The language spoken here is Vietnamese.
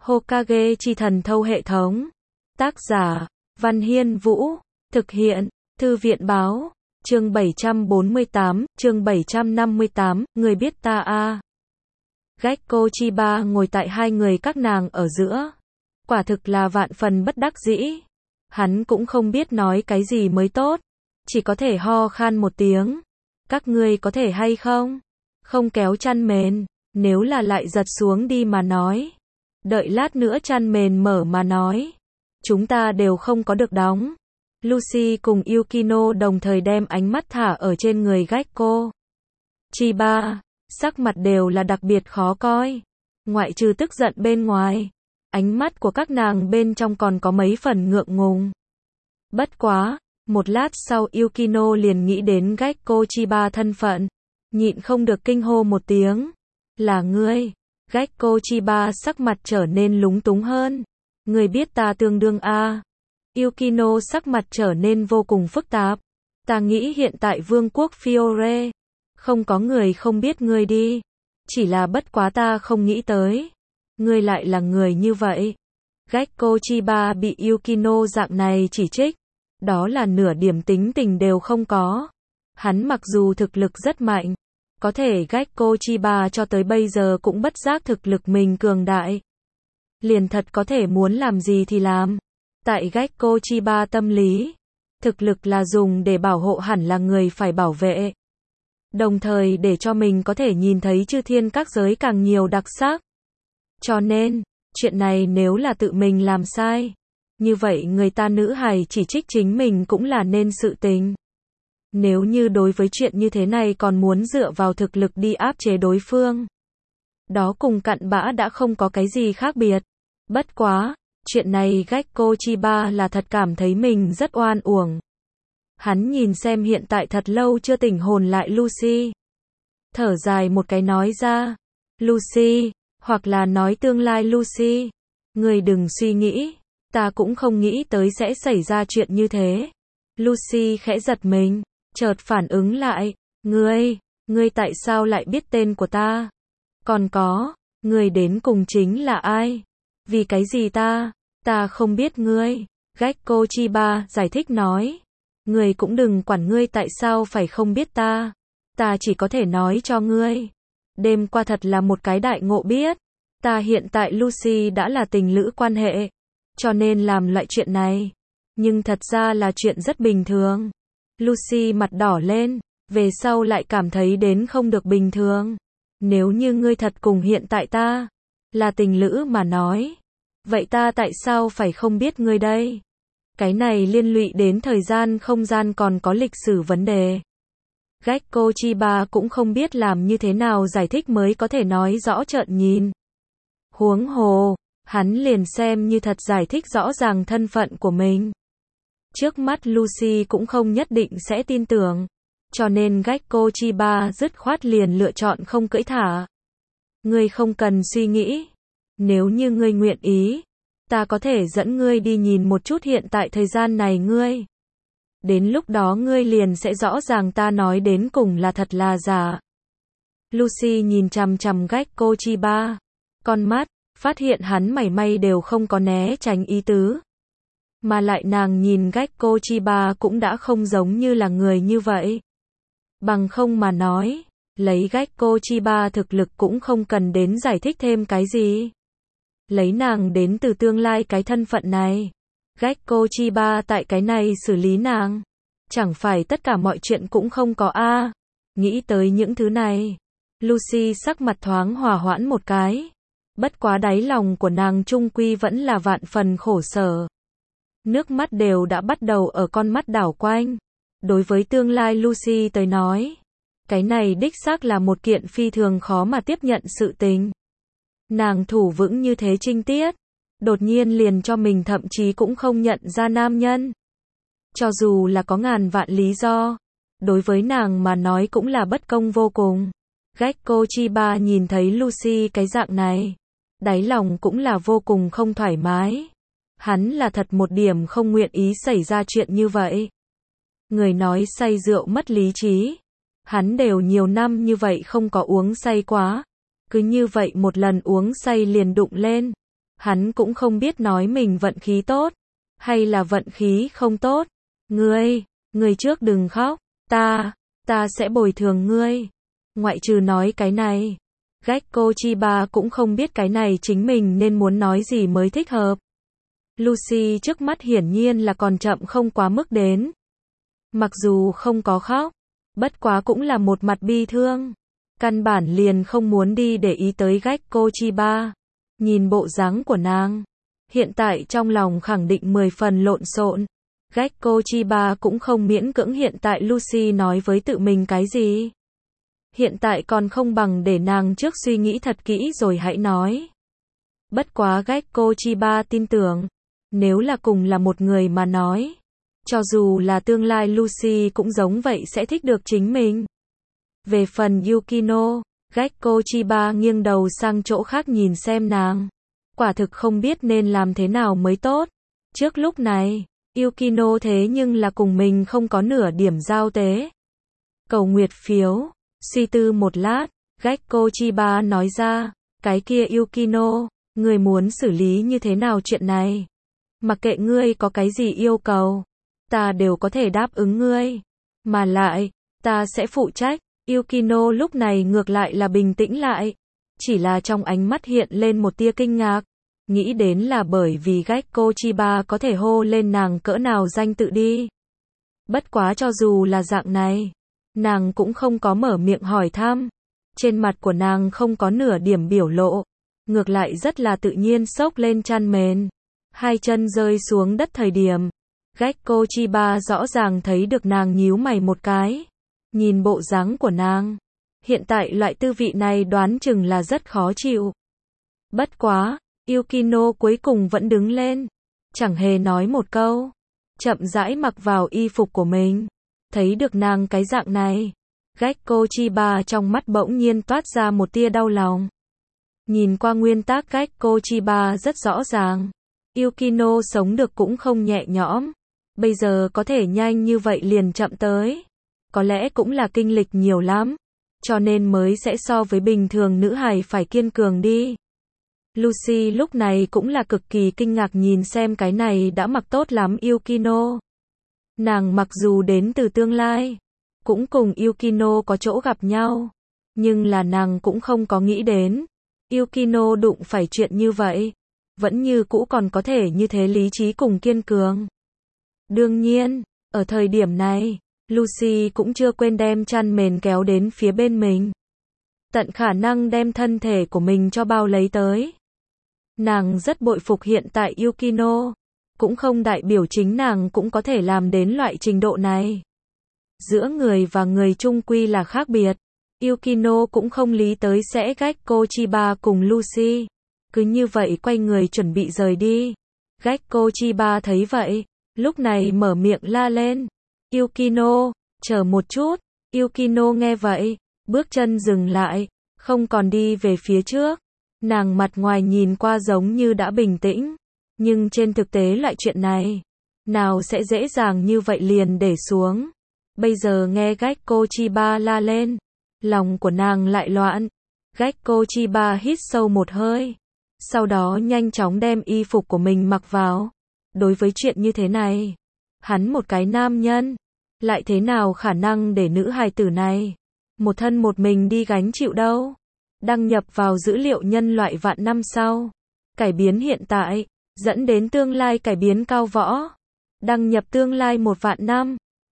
Hokage chi thần thâu hệ thống. Tác giả, Văn Hiên Vũ. Thực hiện, Thư viện báo. Chương 748, chương 758, người biết ta a. Gekko Chiba ngồi tại hai người các nàng ở giữa. Quả thực là vạn phần bất đắc dĩ. Hắn cũng không biết nói cái gì mới tốt. Chỉ có thể ho khan một tiếng. Các ngươi có thể hay không? Không kéo chăn mền. Nếu là lại giật xuống đi mà nói. Đợi lát nữa chăn mền mở mà nói. Chúng ta đều không có được đóng. Lucy cùng Yukino đồng thời đem ánh mắt thả ở trên người Gekko Chiba. Sắc mặt đều là đặc biệt khó coi. Ngoại trừ tức giận bên ngoài. Ánh mắt của các nàng bên trong còn có mấy phần ngượng ngùng. Bất quá, một lát sau Yukino liền nghĩ đến Gekko Chiba thân phận. Nhịn không được kinh hô một tiếng. Là ngươi. Gekko Chiba sắc mặt trở nên lúng túng hơn. Ngươi biết ta tương đương a. Yukino sắc mặt trở nên vô cùng phức tạp. Ta nghĩ hiện tại vương quốc Fiore. Không có người không biết ngươi đi. Chỉ là bất quá ta không nghĩ tới. Ngươi lại là người như vậy. Gekko Chiba bị Yukino dạng này chỉ trích. Đó là nửa điểm tính tình đều không có. Hắn mặc dù thực lực rất mạnh. Có thể Gekko Chiba cho tới bây giờ cũng bất giác thực lực mình cường đại. Liền thật có thể muốn làm gì thì làm. Tại Gekko Chiba tâm lý. Thực lực là dùng để bảo hộ hẳn là người phải bảo vệ. Đồng thời để cho mình có thể nhìn thấy chư thiên các giới càng nhiều đặc sắc. Cho nên, chuyện này nếu là tự mình làm sai. Như vậy người ta nữ hài chỉ trích chính mình cũng là nên sự tình. Nếu như đối với chuyện như thế này còn muốn dựa vào thực lực đi áp chế đối phương. Đó cùng cặn bã đã không có cái gì khác biệt. Bất quá, chuyện này Gekko Chiba là thật cảm thấy mình rất oan uổng. Hắn nhìn xem hiện tại thật lâu chưa tỉnh hồn lại Lucy. Thở dài một cái nói ra. Lucy, hoặc là nói tương lai Lucy. Người đừng suy nghĩ. Ta cũng không nghĩ tới sẽ xảy ra chuyện như thế. Lucy khẽ giật mình. Chợt phản ứng lại. Ngươi tại sao lại biết tên của ta? Còn có, ngươi đến cùng chính là ai? Vì cái gì ta không biết ngươi. Gekko Chiba giải thích nói. Ngươi cũng đừng quản ngươi tại sao phải không biết ta. Ta chỉ có thể nói cho ngươi. Đêm qua thật là một cái đại ngộ biết. Ta hiện tại Lucy đã là tình lữ quan hệ. Cho nên làm loại chuyện này. Nhưng thật ra là chuyện rất bình thường. Lucy mặt đỏ lên. Về sau lại cảm thấy đến không được bình thường. Nếu như ngươi thật cùng hiện tại ta là tình lữ mà nói. Vậy ta tại sao phải không biết ngươi đây? Cái này liên lụy đến thời gian không gian còn có lịch sử vấn đề. Gekko Chiba cũng không biết làm như thế nào giải thích mới có thể nói rõ trợn nhìn. Huống hồ, hắn liền xem như thật giải thích rõ ràng thân phận của mình. Trước mắt Lucy cũng không nhất định sẽ tin tưởng. Cho nên Gekko Chiba dứt khoát liền lựa chọn không cưỡi thả. Ngươi không cần suy nghĩ. Nếu như ngươi nguyện ý, ta có thể dẫn ngươi đi nhìn một chút hiện tại thời gian này ngươi. Đến lúc đó ngươi liền sẽ rõ ràng ta nói đến cùng là thật là giả. Lucy nhìn chằm chằm Gekko Chiba. Con mắt, phát hiện hắn mảy may đều không có né tránh ý tứ. Mà lại nàng nhìn Gekko Chiba cũng đã không giống như là người như vậy. Bằng không mà nói, lấy Gekko Chiba thực lực cũng không cần đến giải thích thêm cái gì. Lấy nàng đến từ tương lai cái thân phận này. Gekko Chiba tại cái này xử lý nàng. Chẳng phải tất cả mọi chuyện cũng không có a. Nghĩ tới những thứ này. Lucy sắc mặt thoáng hòa hoãn một cái. Bất quá đáy lòng của nàng chung quy vẫn là vạn phần khổ sở. Nước mắt đều đã bắt đầu ở con mắt đảo quanh. Đối với tương lai Lucy tới nói. Cái này đích xác là một kiện phi thường khó mà tiếp nhận sự tình. Nàng thủ vững như thế trinh tiết. Đột nhiên liền cho mình thậm chí cũng không nhận ra nam nhân. Cho dù là có ngàn vạn lý do. Đối với nàng mà nói cũng là bất công vô cùng. Gekko Chiba nhìn thấy Lucy cái dạng này. Đáy lòng cũng là vô cùng không thoải mái. Hắn là thật một điểm không nguyện ý xảy ra chuyện như vậy. Người nói say rượu mất lý trí. Hắn đều nhiều năm như vậy không có uống say quá. Cứ như vậy một lần uống say liền đụng lên. Hắn cũng không biết nói mình vận khí tốt, hay là vận khí không tốt. Ngươi trước đừng khóc, ta sẽ bồi thường ngươi. Ngoại trừ nói cái này, Gekko Chiba cũng không biết cái này chính mình nên muốn nói gì mới thích hợp. Lucy trước mắt hiển nhiên là còn chậm không quá mức đến. Mặc dù không có khóc, bất quá cũng là một mặt bi thương. Căn bản liền không muốn đi để ý tới Gekko Chiba. Nhìn bộ dáng của nàng, hiện tại trong lòng khẳng định 10 phần lộn xộn. Gekko Chiba cũng không miễn cưỡng hiện tại Lucy nói với tự mình cái gì. Hiện tại còn không bằng để nàng trước suy nghĩ thật kỹ rồi hãy nói. Bất quá Gekko Chiba tin tưởng, nếu là cùng là một người mà nói, cho dù là tương lai Lucy cũng giống vậy sẽ thích được chính mình. Về phần Yukino, Gekko Chiba nghiêng đầu sang chỗ khác nhìn xem nàng. Quả thực không biết nên làm thế nào mới tốt. Trước lúc này, Yukino thế nhưng là cùng mình không có nửa điểm giao tế. Cầu nguyệt phiếu. Suy tư một lát, Gekko Chiba nói ra, cái kia Yukino, ngươi muốn xử lý như thế nào chuyện này? Mặc kệ ngươi có cái gì yêu cầu, ta đều có thể đáp ứng ngươi. Mà lại, ta sẽ phụ trách. Yukino lúc này ngược lại là bình tĩnh lại. Chỉ là trong ánh mắt hiện lên một tia kinh ngạc. Nghĩ đến là bởi vì Gekko Chiba có thể hô lên nàng cỡ nào danh tự đi. Bất quá cho dù là dạng này, nàng cũng không có mở miệng hỏi thăm. Trên mặt của nàng không có nửa điểm biểu lộ. Ngược lại rất là tự nhiên xốc lên chăn mền. Hai chân rơi xuống đất thời điểm, Gekko Chiba rõ ràng thấy được nàng nhíu mày một cái. Nhìn bộ dáng của nàng, hiện tại loại tư vị này đoán chừng là rất khó chịu. Bất quá, Yukino cuối cùng vẫn đứng lên, chẳng hề nói một câu, chậm rãi mặc vào y phục của mình. Thấy được nàng cái dạng này, Gekko Chiba trong mắt bỗng nhiên toát ra một tia đau lòng. Nhìn qua nguyên tắc Gekko Chiba rất rõ ràng, Yukino sống được cũng không nhẹ nhõm, bây giờ có thể nhanh như vậy liền chậm tới. Có lẽ cũng là kinh lịch nhiều lắm, cho nên mới sẽ so với bình thường nữ hài phải kiên cường đi. Lucy lúc này cũng là cực kỳ kinh ngạc nhìn xem cái này đã mặc tốt lắm Yukino. Nàng mặc dù đến từ tương lai, cũng cùng Yukino có chỗ gặp nhau, nhưng là nàng cũng không có nghĩ đến Yukino đụng phải chuyện như vậy, vẫn như cũ còn có thể như thế lý trí cùng kiên cường. Đương nhiên, ở thời điểm này, Lucy cũng chưa quên đem chăn mền kéo đến phía bên mình. Tận khả năng đem thân thể của mình cho bao lấy tới. Nàng rất bội phục hiện tại Yukino, cũng không đại biểu chính nàng cũng có thể làm đến loại trình độ này. Giữa người và người chung quy là khác biệt. Yukino cũng không lý tới sẽ Gekko Chiba cùng Lucy. Cứ như vậy quay người chuẩn bị rời đi. Gekko Chiba thấy vậy, lúc này mở miệng la lên. Yukino, chờ một chút. Yukino nghe vậy, bước chân dừng lại, không còn đi về phía trước. Nàng mặt ngoài nhìn qua giống như đã bình tĩnh, nhưng trên thực tế loại chuyện này, nào sẽ dễ dàng như vậy liền để xuống. Bây giờ nghe Gekko Chiba la lên, lòng của nàng lại loạn. Gekko Chiba hít sâu một hơi, sau đó nhanh chóng đem y phục của mình mặc vào. Đối với chuyện như thế này, hắn một cái nam nhân, lại thế nào khả năng để nữ hài tử này một thân một mình đi gánh chịu đâu. Đăng nhập vào dữ liệu nhân loại vạn năm sau, cải biến hiện tại, dẫn đến tương lai cải biến cao võ. Đăng nhập tương lai 1 vạn năm.